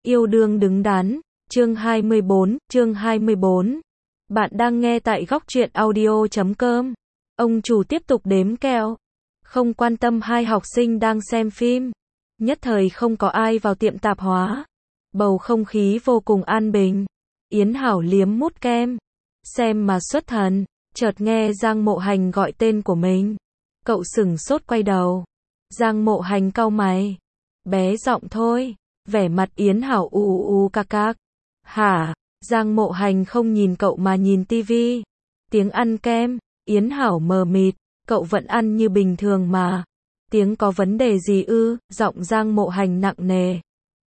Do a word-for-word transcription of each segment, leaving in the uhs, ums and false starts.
Yêu đương đứng đắn, chương hai mươi bốn, chương hai mươi bốn. Bạn đang nghe tại góc truyện audio chấm com. Ông chủ tiếp tục đếm kẹo, không quan tâm hai học sinh đang xem phim. Nhất thời không có ai vào tiệm tạp hóa. Bầu không khí vô cùng an bình. Yến Hảo liếm mút kem, xem mà xuất thần, chợt nghe Giang Mộ Hành gọi tên của mình. Cậu sửng sốt quay đầu. Giang Mộ Hành cau mày, bé giọng thôi. Vẻ mặt Yến Hảo u u u cạc cạc. Hả? Giang Mộ Hành không nhìn cậu mà nhìn tivi. Tiếng ăn kem. Yến Hảo mờ mịt. Cậu vẫn ăn như bình thường mà. Tiếng có vấn đề gì ư? Giọng Giang Mộ Hành nặng nề.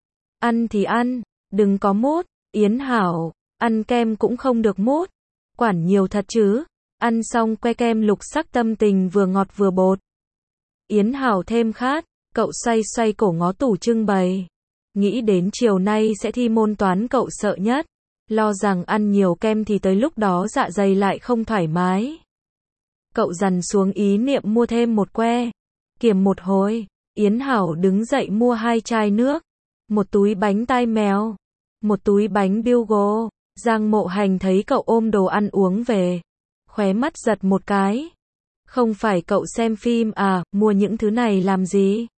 Ăn thì ăn, đừng có mút. Yến Hảo, ăn kem cũng không được mút. Quản nhiều thật chứ. Ăn xong que kem lục sắc tâm tình vừa ngọt vừa bột. Yến Hảo thêm khát. Cậu xoay xoay cổ ngó tủ trưng bày. Nghĩ đến chiều nay sẽ thi môn toán cậu sợ nhất. Lo rằng ăn nhiều kem thì tới lúc đó dạ dày lại không thoải mái. Cậu dằn xuống ý niệm mua thêm một que. Kiềm một hồi, Yến Hảo đứng dậy mua hai chai nước, một túi bánh tai mèo, một túi bánh Bugles. Giang Mộ Hành thấy cậu ôm đồ ăn uống về, khóe mắt giật một cái. Không phải cậu xem phim à, mua những thứ này làm gì?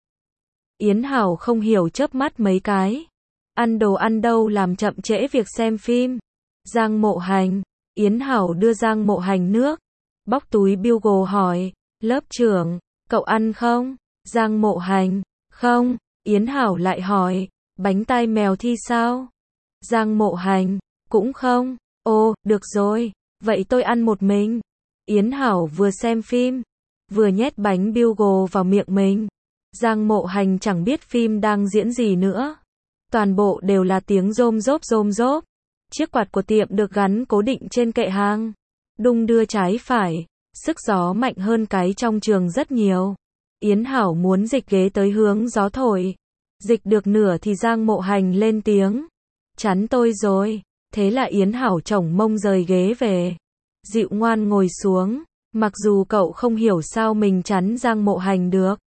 Yến Hảo không hiểu chớp mắt mấy cái. Ăn đồ ăn đâu làm chậm trễ việc xem phim. Giang Mộ Hành. Yến Hảo đưa Giang Mộ Hành nước. Bóc túi Bugles hỏi. Lớp trưởng, cậu ăn không? Giang Mộ Hành. Không. Yến Hảo lại hỏi. Bánh tai mèo thi sao? Giang Mộ Hành. Cũng không. Ồ, được rồi. Vậy tôi ăn một mình. Yến Hảo vừa xem phim, vừa nhét bánh Bugles vào miệng mình. Giang Mộ Hành chẳng biết phim đang diễn gì nữa. Toàn bộ đều là tiếng rôm rốp rôm rốp. Chiếc quạt của tiệm được gắn cố định trên kệ hàng. Đung đưa trái phải. Sức gió mạnh hơn cái trong trường rất nhiều. Yến Hảo muốn dịch ghế tới hướng gió thổi. Dịch được nửa thì Giang Mộ Hành lên tiếng. Chắn tôi rồi. Thế là Yến Hảo chổng mông rời ghế về. Dịu ngoan ngồi xuống. Mặc dù cậu không hiểu sao mình chắn Giang Mộ Hành được.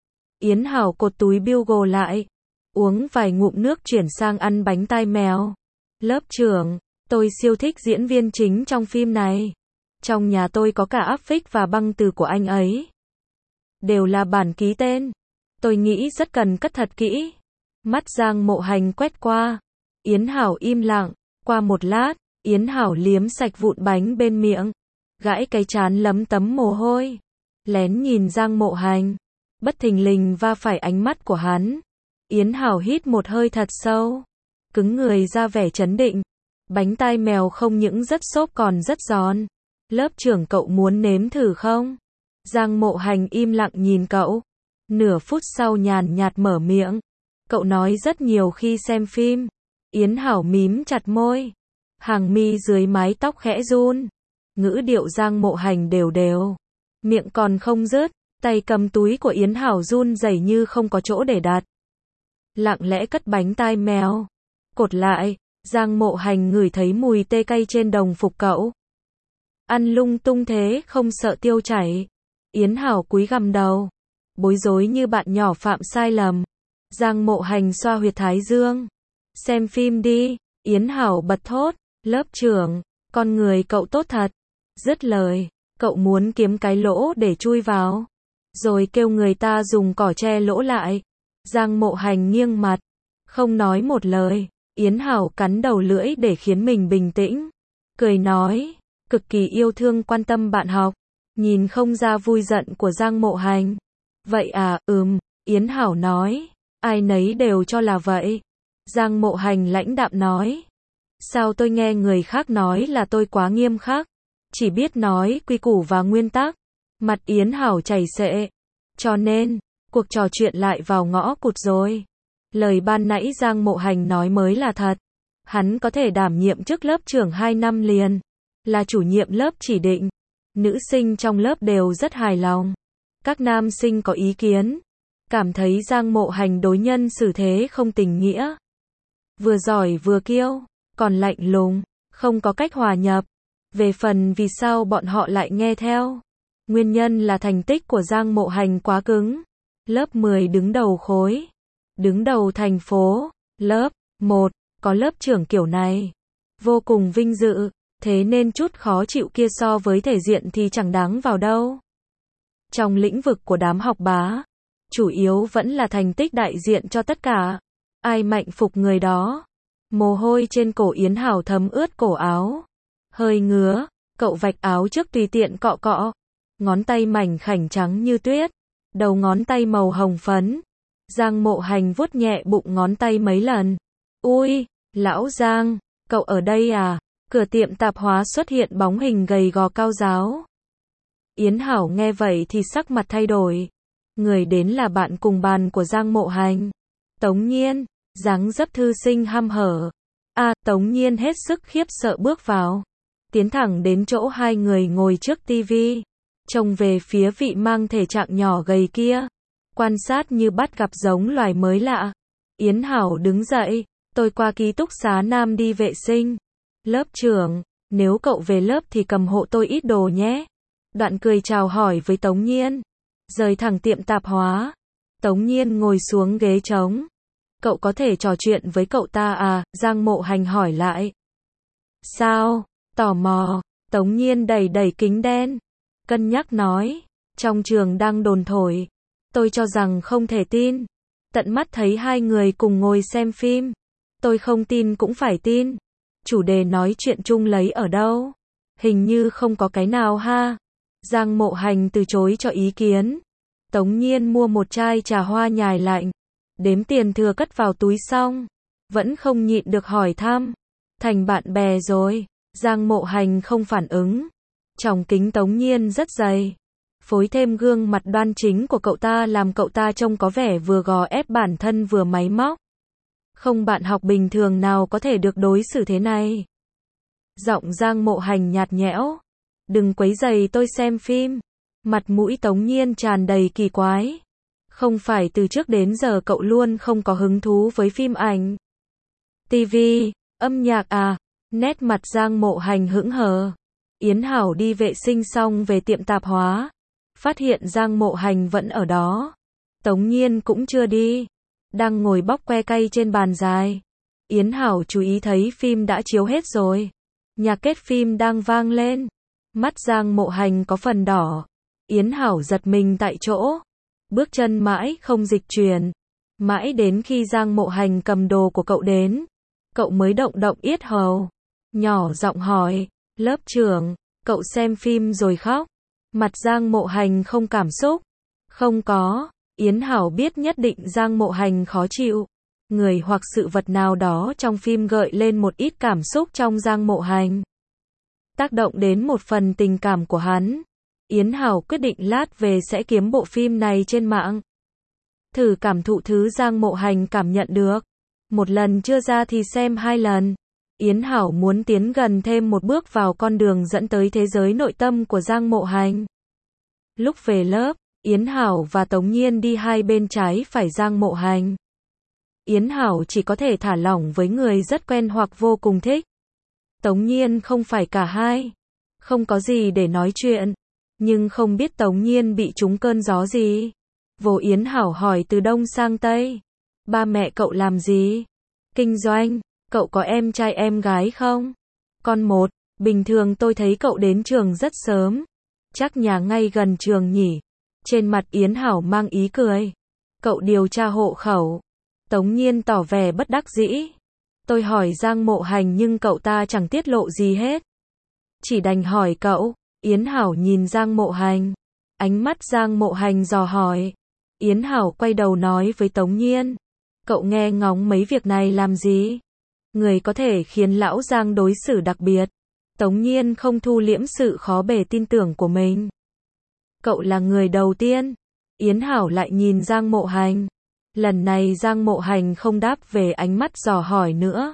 Yến Hảo cột túi Bugles lại. Uống vài ngụm nước chuyển sang ăn bánh tai mèo. Lớp trưởng, tôi siêu thích diễn viên chính trong phim này. Trong nhà tôi có cả áp phích và băng từ của anh ấy. Đều là bản ký tên. Tôi nghĩ rất cần cất thật kỹ. Mắt Giang Mộ Hành quét qua. Yến Hảo im lặng. Qua một lát, Yến Hảo liếm sạch vụn bánh bên miệng. Gãi cái trán lấm tấm mồ hôi. Lén nhìn Giang Mộ Hành. Bất thình lình va phải ánh mắt của hắn. Yến Hảo hít một hơi thật sâu. Cứng người ra vẻ trấn định. Bánh tai mèo không những rất xốp còn rất giòn. Lớp trưởng cậu muốn nếm thử không? Giang Mộ Hành im lặng nhìn cậu. Nửa phút sau nhàn nhạt mở miệng. Cậu nói rất nhiều khi xem phim. Yến Hảo mím chặt môi. Hàng mi dưới mái tóc khẽ run. Ngữ điệu Giang Mộ Hành đều đều. Miệng còn không dứt. Tay cầm túi của Yến Hảo run rẩy như không có chỗ để đặt. Lặng lẽ cất bánh tai mèo. Cột lại. Giang Mộ Hành ngửi thấy mùi tê cay trên đồng phục cậu. Ăn lung tung thế không sợ tiêu chảy. Yến Hảo cúi gằm đầu. Bối rối như bạn nhỏ phạm sai lầm. Giang Mộ Hành xoa huyệt thái dương. Xem phim đi. Yến Hảo bật thốt. Lớp trưởng, con người cậu tốt thật. Dứt lời, cậu muốn kiếm cái lỗ để chui vào. Rồi kêu người ta dùng cỏ che lỗ lại. Giang Mộ Hành nghiêng mặt. Không nói một lời. Yến Hảo cắn đầu lưỡi để khiến mình bình tĩnh. Cười nói. Cực kỳ yêu thương quan tâm bạn học. Nhìn không ra vui giận của Giang Mộ Hành. Vậy à, ừm. Yến Hảo nói. Ai nấy đều cho là vậy. Giang Mộ Hành lãnh đạm nói. Sao tôi nghe người khác nói là tôi quá nghiêm khắc. Chỉ biết nói quy củ và nguyên tắc. Mặt Yến Hảo chảy xệ. Cho nên, cuộc trò chuyện lại vào ngõ cụt rồi. Lời ban nãy Giang Mộ Hành nói mới là thật. Hắn có thể đảm nhiệm chức lớp trưởng hai năm liền. Là chủ nhiệm lớp chỉ định. Nữ sinh trong lớp đều rất hài lòng. Các nam sinh có ý kiến. Cảm thấy Giang Mộ Hành đối nhân xử thế không tình nghĩa. Vừa giỏi vừa kiêu. Còn lạnh lùng. Không có cách hòa nhập. Về phần vì sao bọn họ lại nghe theo. Nguyên nhân là thành tích của Giang Mộ Hành quá cứng. Lớp mười đứng đầu khối. Đứng đầu thành phố. Lớp Một, có lớp trưởng kiểu này. Vô cùng vinh dự, thế nên chút khó chịu kia so với thể diện thì chẳng đáng vào đâu. Trong lĩnh vực của đám học bá, chủ yếu vẫn là thành tích đại diện cho tất cả. Ai mạnh phục người đó. Mồ hôi trên cổ Yến Hảo thấm ướt cổ áo. Hơi ngứa, cậu vạch áo trước tùy tiện cọ cọ. Ngón tay mảnh khảnh trắng như tuyết. Đầu ngón tay màu hồng phấn. Giang Mộ Hành vuốt nhẹ bụng ngón tay mấy lần. Ui, lão Giang, cậu ở đây à? Cửa tiệm tạp hóa xuất hiện bóng hình gầy gò cao ráo. Yến Hảo nghe vậy thì sắc mặt thay đổi. Người đến là bạn cùng bàn của Giang Mộ Hành. Tống Nhiên, dáng dấp thư sinh hăm hở. À, Tống Nhiên hết sức khiếp sợ bước vào. Tiến thẳng đến chỗ hai người ngồi trước tivi. Trông về phía vị mang thể trạng nhỏ gầy kia. Quan sát như bắt gặp giống loài mới lạ. Yến Hảo đứng dậy. Tôi qua ký túc xá Nam đi vệ sinh. Lớp trưởng, nếu cậu về lớp thì cầm hộ tôi ít đồ nhé. Đoạn cười chào hỏi với Tống Nhiên. Rời thẳng tiệm tạp hóa. Tống Nhiên ngồi xuống ghế trống. Cậu có thể trò chuyện với cậu ta à? Giang Mộ Hành hỏi lại. Sao? Tò mò. Tống Nhiên đẩy đẩy kính đen. Cân nhắc nói. Trong trường đang đồn thổi. Tôi cho rằng không thể tin. Tận mắt thấy hai người cùng ngồi xem phim. Tôi không tin cũng phải tin. Chủ đề nói chuyện chung lấy ở đâu? Hình như không có cái nào ha. Giang Mộ Hành từ chối cho ý kiến. Tống Nhiên mua một chai trà hoa nhài lạnh. Đếm tiền thừa cất vào túi xong. Vẫn không nhịn được hỏi thăm. Thành bạn bè rồi. Giang Mộ Hành không phản ứng. Tròng kính Tống Nhiên rất dày. Phối thêm gương mặt đoan chính của cậu ta làm cậu ta trông có vẻ vừa gò ép bản thân vừa máy móc. Không bạn học bình thường nào có thể được đối xử thế này. Giọng Giang Mộ Hành nhạt nhẽo. Đừng quấy rầy tôi xem phim. Mặt mũi Tống Nhiên tràn đầy kỳ quái. Không phải từ trước đến giờ cậu luôn không có hứng thú với phim ảnh. Tivi, âm nhạc à? Nét mặt Giang Mộ Hành hững hờ. Yến Hảo đi vệ sinh xong về tiệm tạp hóa. Phát hiện Giang Mộ Hành vẫn ở đó. Tống Nhiên cũng chưa đi. Đang ngồi bóc que cay trên bàn dài. Yến Hảo chú ý thấy phim đã chiếu hết rồi. Nhạc kết phim đang vang lên. Mắt Giang Mộ Hành có phần đỏ. Yến Hảo giật mình tại chỗ. Bước chân mãi không dịch chuyển. Mãi đến khi Giang Mộ Hành cầm đồ của cậu đến. Cậu mới động động yết hầu. Nhỏ giọng hỏi. Lớp trưởng, cậu xem phim rồi khóc. Mặt Giang Mộ Hành không cảm xúc. Không có. Yến Hảo biết nhất định Giang Mộ Hành khó chịu. Người hoặc sự vật nào đó trong phim gợi lên một ít cảm xúc trong Giang Mộ Hành. Tác động đến một phần tình cảm của hắn. Yến Hảo quyết định lát về sẽ kiếm bộ phim này trên mạng. Thử cảm thụ thứ Giang Mộ Hành cảm nhận được. Một lần chưa ra thì xem hai lần. Yến Hảo muốn tiến gần thêm một bước vào con đường dẫn tới thế giới nội tâm của Giang Mộ Hành. Lúc về lớp, Yến Hảo và Tống Nhiên đi hai bên trái phải Giang Mộ Hành. Yến Hảo chỉ có thể thả lỏng với người rất quen hoặc vô cùng thích. Tống Nhiên không phải cả hai. Không có gì để nói chuyện. Nhưng không biết Tống Nhiên bị trúng cơn gió gì. Vô Yến Hảo hỏi từ đông sang tây. Ba mẹ cậu làm gì? Kinh doanh. Cậu có em trai em gái không? Con một. Bình thường tôi thấy cậu đến trường rất sớm. Chắc nhà ngay gần trường nhỉ? Trên mặt Yến Hảo mang ý cười. Cậu điều tra hộ khẩu. Tống Nhiên tỏ vẻ bất đắc dĩ. Tôi hỏi Giang Mộ Hành nhưng cậu ta chẳng tiết lộ gì hết. Chỉ đành hỏi cậu. Yến Hảo nhìn Giang Mộ Hành. Ánh mắt Giang Mộ Hành dò hỏi. Yến Hảo quay đầu nói với Tống Nhiên. Cậu nghe ngóng mấy việc này làm gì? Người có thể khiến lão Giang đối xử đặc biệt. Tống Nhiên không thu liễm sự khó bề tin tưởng của mình. Cậu là người đầu tiên. Yến Hảo lại nhìn Giang Mộ Hành. Lần này Giang Mộ Hành không đáp về ánh mắt dò hỏi nữa.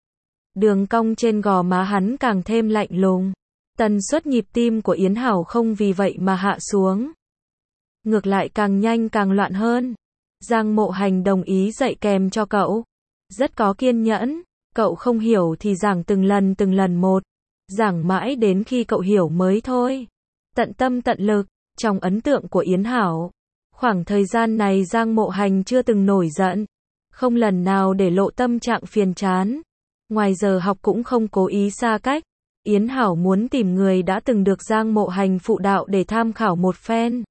Đường cong trên gò má hắn càng thêm lạnh lùng. Tần suất nhịp tim của Yến Hảo không vì vậy mà hạ xuống. Ngược lại càng nhanh càng loạn hơn. Giang Mộ Hành đồng ý dạy kèm cho cậu. Rất có kiên nhẫn. Cậu không hiểu thì giảng từng lần từng lần một. Giảng mãi đến khi cậu hiểu mới thôi. Tận tâm tận lực. Trong ấn tượng của Yến Hảo, khoảng thời gian này Giang Mộ Hành chưa từng nổi giận. không lần nào để lộ tâm trạng phiền chán. Ngoài giờ học cũng không cố ý xa cách. Yến Hảo muốn tìm người đã từng được Giang Mộ Hành phụ đạo để tham khảo một phen.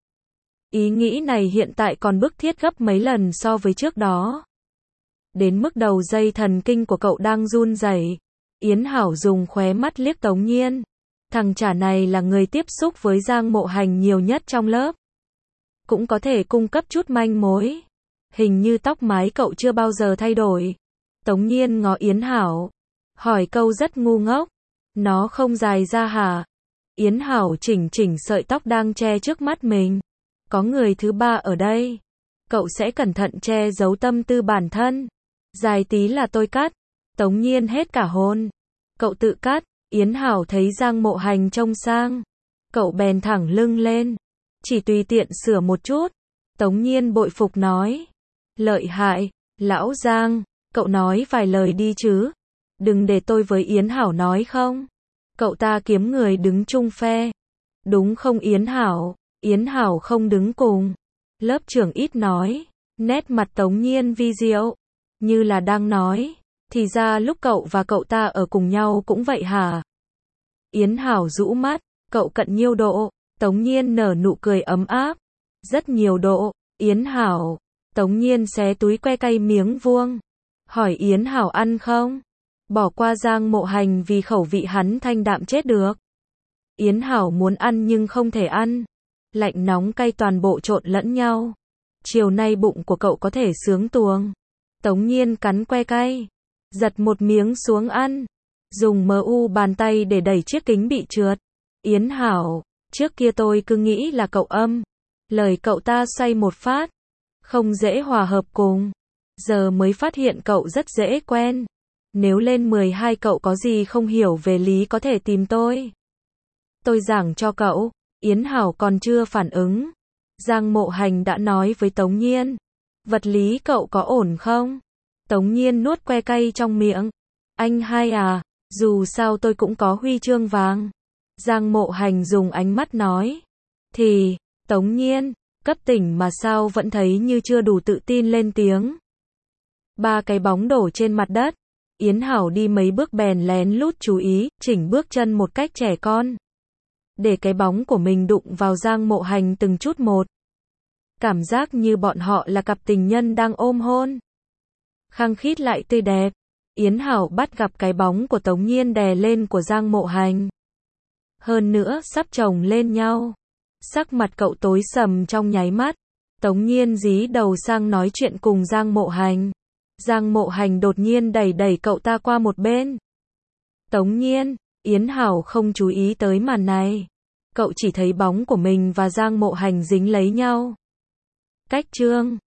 Ý nghĩ này hiện tại còn bức thiết gấp mấy lần so với trước đó. Đến mức đầu dây thần kinh của cậu đang run rẩy. Yến Hảo dùng khóe mắt liếc Tống Nhiên. Thằng chả này là người tiếp xúc với Giang Mộ Hành nhiều nhất trong lớp. Cũng có thể cung cấp chút manh mối. Hình như tóc mái cậu chưa bao giờ thay đổi. Tống Nhiên ngó Yến Hảo. Hỏi câu rất ngu ngốc. Nó không dài ra hả? Yến Hảo chỉnh chỉnh sợi tóc đang che trước mắt mình. Có người thứ ba ở đây. Cậu sẽ cẩn thận che giấu tâm tư bản thân. Dài tí là tôi cắt. Tống Nhiên hết cả hồn. Cậu tự cắt. Yến Hảo thấy Giang Mộ Hành trông sang. Cậu bèn thẳng lưng lên. Chỉ tùy tiện sửa một chút. Tống Nhiên bội phục nói. Lợi hại, lão Giang. Cậu nói vài lời đi chứ. Đừng để tôi với Yến Hảo nói không. Cậu ta kiếm người đứng chung phe. Đúng không Yến Hảo? Yến Hảo không đứng cùng. Lớp trưởng ít nói. Nét mặt Tống Nhiên vi diệu. Như là đang nói. Thì ra lúc cậu và cậu ta ở cùng nhau cũng vậy hả? Yến Hảo rũ mắt. Cậu cận nhiêu độ? Tống Nhiên nở nụ cười ấm áp. Rất nhiều độ. Yến Hảo. Tống Nhiên xé túi que cay miếng vuông. Hỏi Yến Hảo ăn không? Bỏ qua Giang Mộ Hành vì khẩu vị hắn thanh đạm chết được. Yến Hảo muốn ăn nhưng không thể ăn. Lạnh nóng cay toàn bộ trộn lẫn nhau. Chiều nay bụng của cậu có thể sướng tuồng. Tống Nhiên cắn que cay. Giật một miếng xuống ăn. Dùng mờ u bàn tay để đẩy chiếc kính bị trượt. Yến Hảo, trước kia tôi cứ nghĩ là cậu âm. Lời cậu ta xoay một phát. Không dễ hòa hợp cùng. Giờ mới phát hiện cậu rất dễ quen. Nếu lên mười hai cậu có gì không hiểu về lý có thể tìm tôi. Tôi giảng cho cậu. Yến Hảo còn chưa phản ứng. Giang Mộ Hành đã nói với Tống Nhiên. Vật lý cậu có ổn không? Tống Nhiên nuốt que cay trong miệng. Anh hai à, dù sao tôi cũng có huy chương vàng. Giang Mộ Hành dùng ánh mắt nói. Thì, Tống Nhiên, cấp tỉnh mà sao vẫn thấy như chưa đủ tự tin lên tiếng. Ba cái bóng đổ trên mặt đất. Yến Hảo đi mấy bước bèn lén lút chú ý, chỉnh bước chân một cách trẻ con. Để cái bóng của mình đụng vào Giang Mộ Hành từng chút một. Cảm giác như bọn họ là cặp tình nhân đang ôm hôn. Khăng khít lại tươi đẹp. Yến Hảo bắt gặp cái bóng của Tống Nhiên đè lên của Giang Mộ Hành. Hơn nữa sắp chồng lên nhau. Sắc mặt cậu tối sầm trong nháy mắt. Tống Nhiên dí đầu sang nói chuyện cùng Giang Mộ Hành. Giang Mộ Hành đột nhiên đẩy đẩy cậu ta qua một bên. Tống Nhiên, Yến Hảo không chú ý tới màn này. Cậu chỉ thấy bóng của mình và Giang Mộ Hành dính lấy nhau. Cách chương